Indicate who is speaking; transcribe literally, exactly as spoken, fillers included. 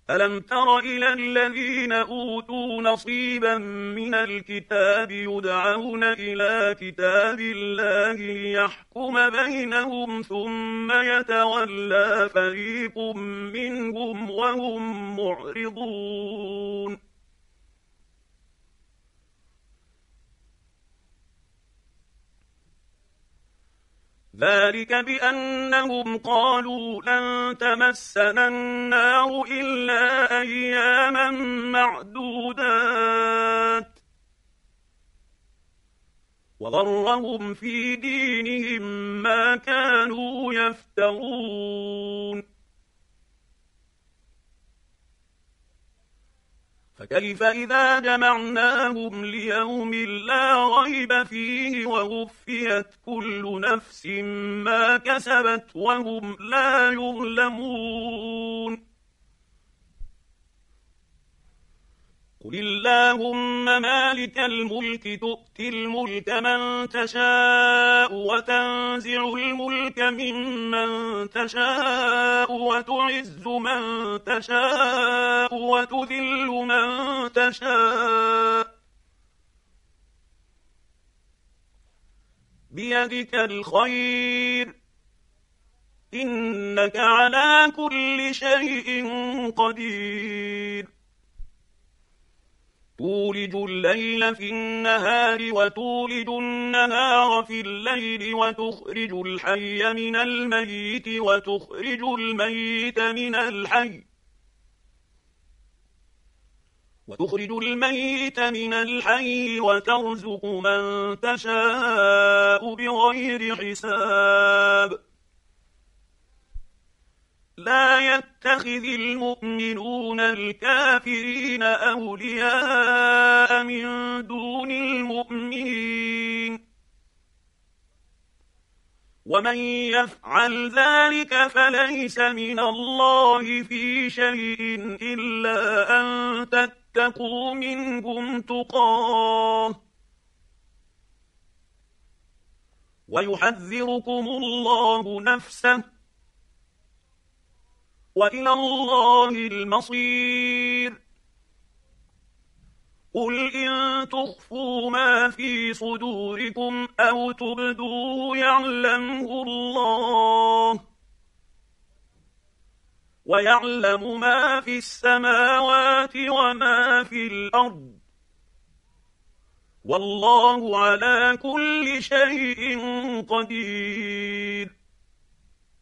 Speaker 1: ألم تر إلى الذين أوتوا نصيبا من الكتاب يدعون إلى كتاب الله ليحكم بينهم ثم يتولى فريق منهم وهم معرضون ذلك بأنهم قالوا لن تمسنا النار إلا أياما معدودات وغرهم في دينهم ما كانوا يفترون فكيف إذا جمعناهم ليوم لا ريب فيه ووفيت كل نفس ما كسبت وهم لا يظلمون قل اللهم مالك الملك تؤتي الملك من تشاء وتنزع الملك ممن تشاء وتعز من تشاء وتذل من تشاء بيدك الخير إنك على كل شيء قدير تولج الليل في النهار وتولج النهار في الليل وتخرج الحي من الميت وتخرج الميت من الحي وتخرج الميت من الحي وترزق من تشاء بغير حساب لا يتخذ المؤمنون الكافرين أولياء من دون المؤمنين ومن يفعل ذلك فليس من الله في شيء إلا أن تتقوا منهم تقاه ويحذركم الله نفسه وإلى الله المصير قل إن تخفوا ما في صدوركم أو تبدوه يعلمه الله ويعلم ما في السماوات وما في الأرض والله على كل شيء قدير